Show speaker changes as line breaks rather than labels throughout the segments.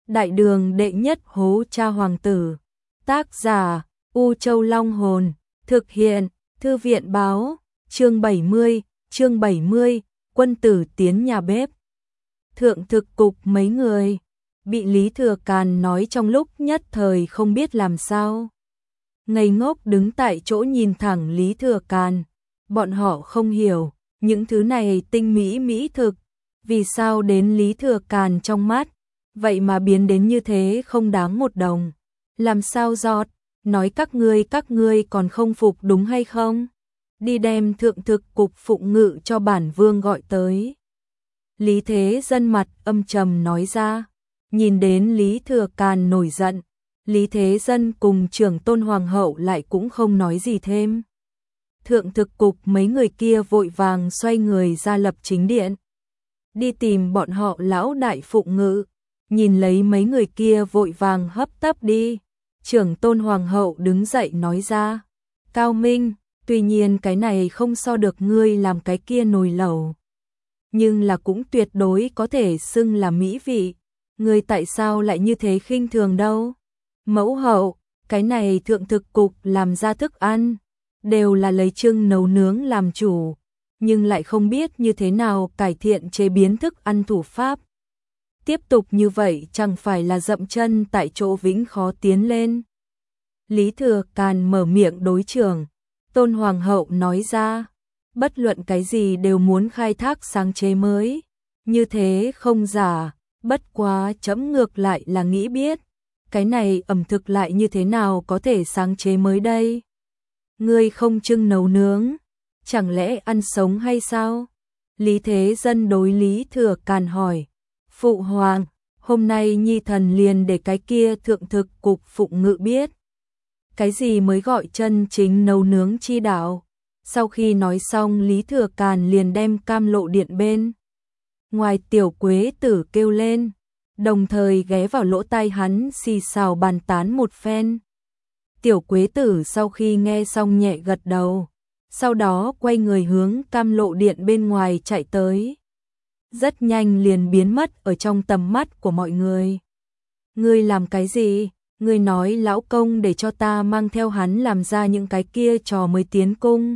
Đại đường đệ nhất hố cha hoàng tử. Tác giả U Châu Long Hồn. Thực hiện Thư viện báo. Chương 70, quân tử tiến nhà bếp. Thượng thực cục mấy người bị Lý Thừa Càn nói trong lúc nhất thời không biết làm sao. Ngây ngốc đứng tại chỗ nhìn thẳng Lý Thừa Càn. Bọn họ không hiểu, những thứ này tinh mỹ thực, vì sao đến Lý Thừa Càn trong mắt, vậy mà biến đến như thế không đáng một đồng. Làm sao giọt, nói các ngươi còn không phục đúng hay không? Đi đem thượng thực cục phụng ngự cho bản vương gọi tới. Lý Thế Dân mặt âm trầm nói ra. Nhìn đến Lý Thừa Càn nổi giận, Lý Thế Dân cùng trưởng tôn hoàng hậu lại cũng không nói gì thêm. Thượng thực cục mấy người kia vội vàng xoay người ra lập chính điện. Đi tìm bọn họ lão đại phụng ngự, nhìn lấy mấy người kia vội vàng hấp tấp đi. Trưởng tôn hoàng hậu đứng dậy nói ra. Cao Minh, tuy nhiên cái này không so được ngươi làm cái kia nồi lẩu, nhưng là cũng tuyệt đối có thể xưng là mỹ vị. Ngươi tại sao lại như thế khinh thường đâu? Mẫu hậu, cái này thượng thực cục làm ra thức ăn, đều là lấy trưng nấu nướng làm chủ, nhưng lại không biết như thế nào cải thiện chế biến thức ăn thủ pháp. Tiếp tục như vậy chẳng phải là dậm chân tại chỗ vĩnh khó tiến lên. Lý Thừa Càn mở miệng đối trưởng tôn hoàng hậu nói ra. Bất luận cái gì đều muốn khai thác sáng chế mới, như thế không giả, bất quá chấm ngược lại là nghĩ biết, cái này ẩm thực lại như thế nào có thể sáng chế mới đây? Ngươi không trưng nấu nướng, chẳng lẽ ăn sống hay sao? Lý Thế Dân đối Lý Thừa Càn hỏi. Phụ hoàng, hôm nay nhi thần liền để cái kia thượng thực cục phụng ngự biết. Cái gì mới gọi chân chính nấu nướng chi đạo? Sau khi nói xong Lý Thừa Càn liền đem Cam Lộ điện bên ngoài Tiểu Quế Tử kêu lên, đồng thời ghé vào lỗ tai hắn xì xào bàn tán một phen. Tiểu Quế Tử sau khi nghe xong nhẹ gật đầu, sau đó quay người hướng Cam Lộ điện bên ngoài chạy tới. Rất nhanh liền biến mất ở trong tầm mắt của mọi người. Ngươi làm cái gì? Ngươi nói lão công để cho ta mang theo hắn làm ra những cái kia trò mới tiến cung.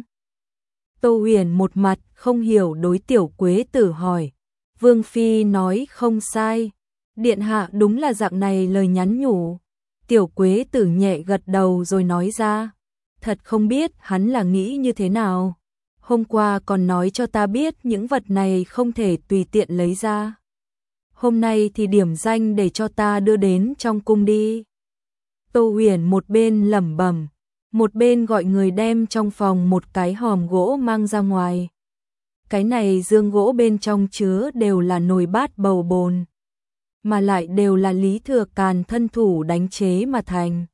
Tô Huyền một mặt không hiểu đối Tiểu Quế Tử hỏi. Vương Phi nói không sai, điện hạ đúng là dạng này lời nhắn nhủ. Tiểu Quế Tử nhẹ gật đầu rồi nói ra. Thật không biết hắn là nghĩ như thế nào. Hôm qua còn nói cho ta biết những vật này không thể tùy tiện lấy ra. Hôm nay thì điểm danh để cho ta đưa đến trong cung đi. Tô Huyền một bên lẩm bẩm, một bên gọi người đem trong phòng một cái hòm gỗ mang ra ngoài. Cái này dương gỗ bên trong chứa đều là nồi bát bầu bồn, mà lại đều là Lý Thừa Càn thân thủ đánh chế mà thành.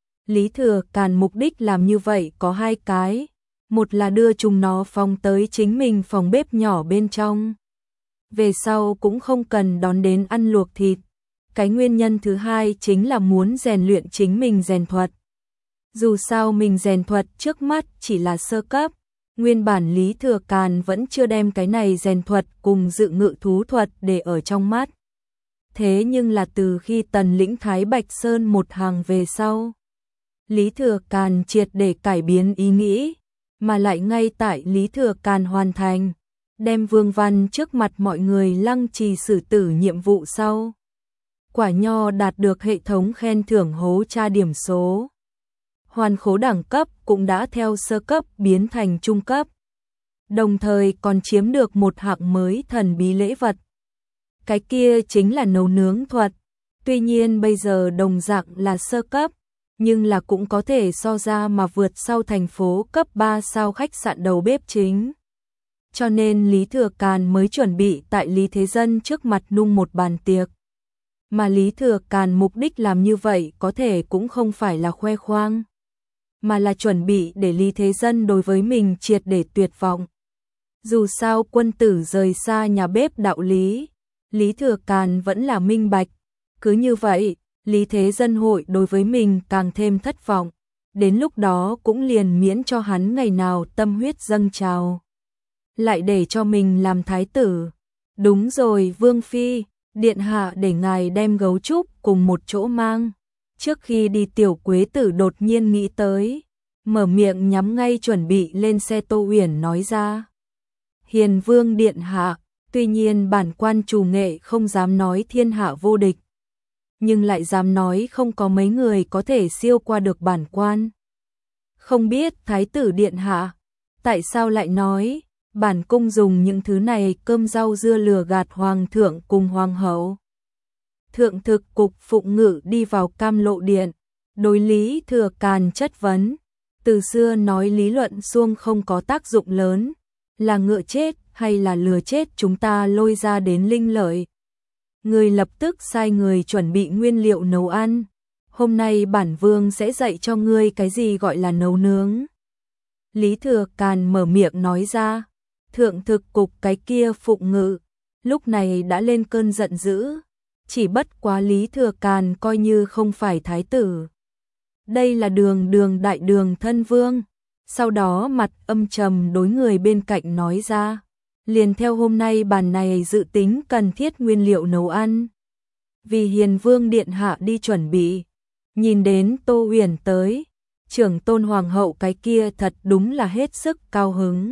Lý Thừa Càn mục đích làm như vậy có hai cái, một là đưa chúng nó phóng tới chính mình phòng bếp nhỏ bên trong. Về sau cũng không cần đón đến ăn luộc thịt. Cái nguyên nhân thứ hai chính là muốn rèn luyện chính mình rèn thuật. Dù sao mình rèn thuật trước mắt chỉ là sơ cấp, nguyên bản Lý Thừa Càn vẫn chưa đem cái này rèn thuật cùng dự ngự thú thuật để ở trong mắt. Thế nhưng là từ khi tần lĩnh Thái Bạch Sơn một hàng về sau, Lý Thừa Càn triệt để cải biến ý nghĩ, mà lại ngay tại Lý Thừa Càn hoàn thành, đem Vương Văn trước mặt mọi người lăng trì xử tử nhiệm vụ sau. Quả nho đạt được hệ thống khen thưởng hố tra điểm số. Hoàn khố đẳng cấp cũng đã theo sơ cấp biến thành trung cấp. Đồng thời còn chiếm được một hạng mới thần bí lễ vật. Cái kia chính là nấu nướng thuật. Tuy nhiên bây giờ đồng dạng là sơ cấp, nhưng là cũng có thể so ra mà vượt sau thành phố cấp 3 sao khách sạn đầu bếp chính. Cho nên Lý Thừa Càn mới chuẩn bị tại Lý Thế Dân trước mặt nung một bàn tiệc. Mà Lý Thừa Càn mục đích làm như vậy có thể cũng không phải là khoe khoang, mà là chuẩn bị để Lý Thế Dân đối với mình triệt để tuyệt vọng. Dù sao quân tử rời xa nhà bếp đạo lý, Lý Thừa Càn vẫn là minh bạch. Cứ như vậy, Lý Thế Dân hội đối với mình càng thêm thất vọng. Đến lúc đó cũng liền miễn cho hắn ngày nào tâm huyết dâng trào. Lại để cho mình làm thái tử. Đúng rồi Vương Phi, Điện hạ để ngài đem gấu trúc cùng một chỗ mang. Trước khi đi Tiểu Quế Tử đột nhiên nghĩ tới, mở miệng nhắm ngay chuẩn bị lên xe Tô Uyển nói ra. Hiền Vương điện hạ, tuy nhiên bản quan Trù Nghệ không dám nói thiên hạ vô địch, nhưng lại dám nói không có mấy người có thể siêu qua được bản quan. Không biết Thái tử điện hạ, tại sao lại nói, bản cung dùng những thứ này cơm rau dưa lừa gạt hoàng thượng cùng hoàng hậu. Thượng thực cục Phụng Ngự đi vào Cam Lộ điện, đối Lý Thừa Càn chất vấn. Từ xưa nói lý luận suông không có tác dụng lớn, là ngựa chết hay là lừa chết chúng ta lôi ra đến linh lợi. Người lập tức sai người chuẩn bị nguyên liệu nấu ăn. Hôm nay bản vương sẽ dạy cho ngươi cái gì gọi là nấu nướng. Lý Thừa Càn mở miệng nói ra. Thượng thực cục cái kia Phụng Ngự lúc này đã lên cơn giận dữ. Chỉ bất quá Lý Thừa Càn coi như không phải thái tử. Đây là đường đại đường thân vương. Sau đó mặt âm trầm đối người bên cạnh nói ra. Liền theo hôm nay bàn này dự tính cần thiết nguyên liệu nấu ăn. Vì Hiền Vương điện hạ đi chuẩn bị. Nhìn đến Tô Uyển tới, trưởng tôn hoàng hậu cái kia thật đúng là hết sức cao hứng.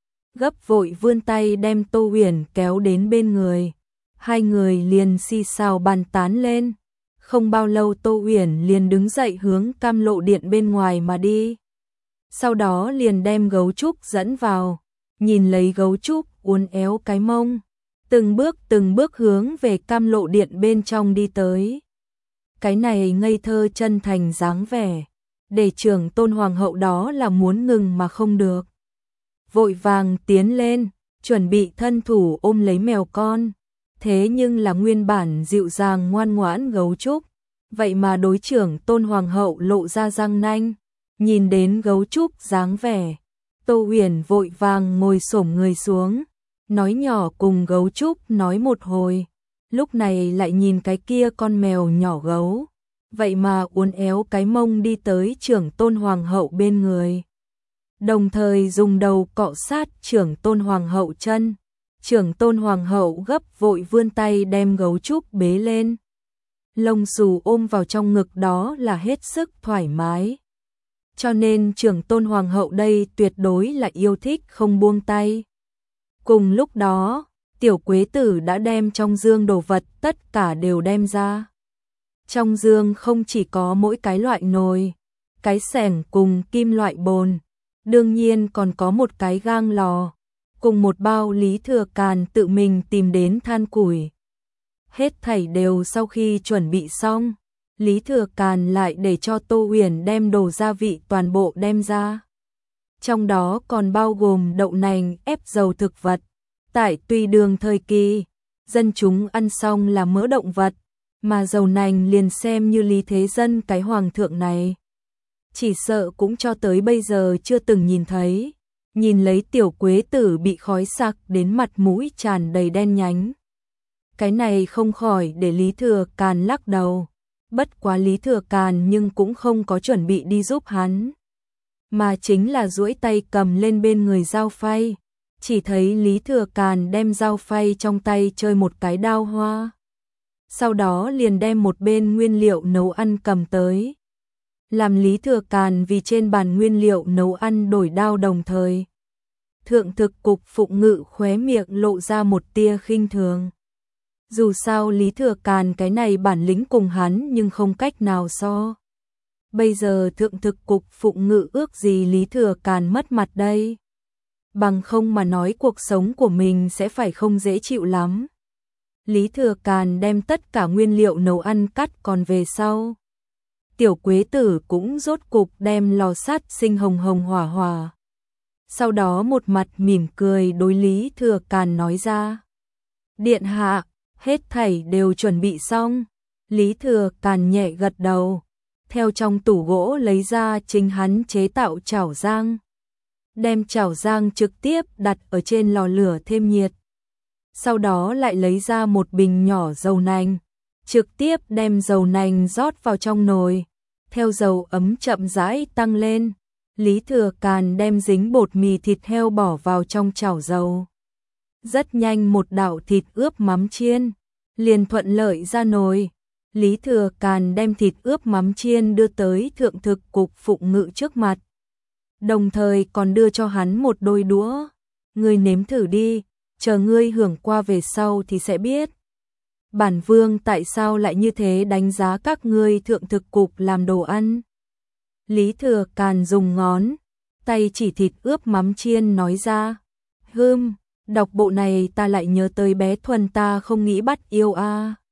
Gấp vội vươn tay đem Tô Uyển kéo đến bên người. Hai người liền xì xào bàn tán lên. Không bao lâu Tô Uyển liền đứng dậy hướng Cam Lộ điện bên ngoài mà đi. Sau đó liền đem gấu trúc dẫn vào, nhìn lấy gấu trúc uốn éo cái mông, từng bước hướng về Cam Lộ điện bên trong đi tới. Cái này ngây thơ chân thành dáng vẻ, để trưởng tôn hoàng hậu đó là muốn ngừng mà không được. Vội vàng tiến lên, chuẩn bị thân thủ ôm lấy mèo con. Thế nhưng là nguyên bản dịu dàng ngoan ngoãn gấu trúc, vậy mà đối trưởng tôn hoàng hậu lộ ra răng nanh. Nhìn đến gấu trúc dáng vẻ, Tô Uyển vội vàng ngồi xổm người xuống, nói nhỏ cùng gấu trúc nói một hồi. Lúc này lại nhìn cái kia con mèo nhỏ gấu, vậy mà uốn éo cái mông đi tới trưởng tôn hoàng hậu bên người. Đồng thời dùng đầu cọ sát trưởng tôn hoàng hậu chân. Trưởng tôn hoàng hậu gấp vội vươn tay đem gấu trúc bế lên. Lông xù ôm vào trong ngực đó là hết sức thoải mái. Cho nên trưởng tôn hoàng hậu đây tuyệt đối là yêu thích không buông tay. Cùng lúc đó, Tiểu Quế Tử đã đem trong dương đồ vật tất cả đều đem ra. Trong dương không chỉ có mỗi cái loại nồi, cái xẻng cùng kim loại bồn, đương nhiên còn có một cái gang lò, cùng một bao Lý Thừa Càn tự mình tìm đến than củi. Hết thảy đều sau khi chuẩn bị xong, Lý Thừa Càn lại để cho Tô Uyển đem đồ gia vị toàn bộ đem ra. Trong đó còn bao gồm đậu nành ép dầu thực vật. Tại Tùy Đường thời kỳ, dân chúng ăn xong là mỡ động vật, mà dầu nành liền xem như lý thế dân cái hoàng thượng này. Chỉ sợ cũng cho tới bây giờ chưa từng nhìn thấy. Nhìn lấy Tiểu Quế Tử bị khói sặc đến mặt mũi tràn đầy đen nhánh. Cái này không khỏi để Lý Thừa Càn lắc đầu. Bất quá Lý Thừa Càn nhưng cũng không có chuẩn bị đi giúp hắn, mà chính là duỗi tay cầm lên bên người dao phay. Chỉ thấy Lý Thừa Càn đem dao phay trong tay chơi một cái đao hoa. Sau đó liền đem một bên nguyên liệu nấu ăn cầm tới. Làm Lý Thừa Càn vì trên bàn nguyên liệu nấu ăn đổi đao đồng thời. Thượng thực cục Phụng Ngự khóe miệng lộ ra một tia khinh thường. Dù sao Lý Thừa Càn cái này bản lĩnh cùng hắn nhưng không cách nào so. Bây giờ thượng thực cục Phụng Ngự ước gì Lý Thừa Càn mất mặt đây. Bằng không mà nói cuộc sống của mình sẽ phải không dễ chịu lắm. Lý Thừa Càn đem tất cả nguyên liệu nấu ăn cắt còn về sau. Tiểu Quế Tử cũng rốt cục đem lò sắt sinh hồng hồng hỏa hỏa. Sau đó một mặt mỉm cười đối Lý Thừa Càn nói ra. Điện hạ, hết thảy đều chuẩn bị xong. Lý Thừa Càn nhẹ gật đầu. Theo trong tủ gỗ lấy ra chính hắn chế tạo chảo rang. Đem chảo rang trực tiếp đặt ở trên lò lửa thêm nhiệt. Sau đó lại lấy ra một bình nhỏ dầu nành. Trực tiếp đem dầu nành rót vào trong nồi. Theo dầu ấm chậm rãi tăng lên, Lý Thừa Càn đem dính bột mì thịt heo bỏ vào trong chảo dầu. Rất nhanh một đạo thịt ướp mắm chiên, liền thuận lợi ra nồi. Lý Thừa Càn đem thịt ướp mắm chiên đưa tới thượng thực cục Phụng Ngự trước mặt. Đồng thời còn đưa cho hắn một đôi đũa. Ngươi nếm thử đi, chờ ngươi hưởng qua về sau thì sẽ biết. Bản vương tại sao lại như thế đánh giá các ngươi thượng thực cục làm đồ ăn. Lý Thừa Càn dùng ngón tay chỉ thịt ướp mắm chiên nói ra. Đọc bộ này ta lại nhớ tới bé Thuần ta không nghĩ bắt yêu a.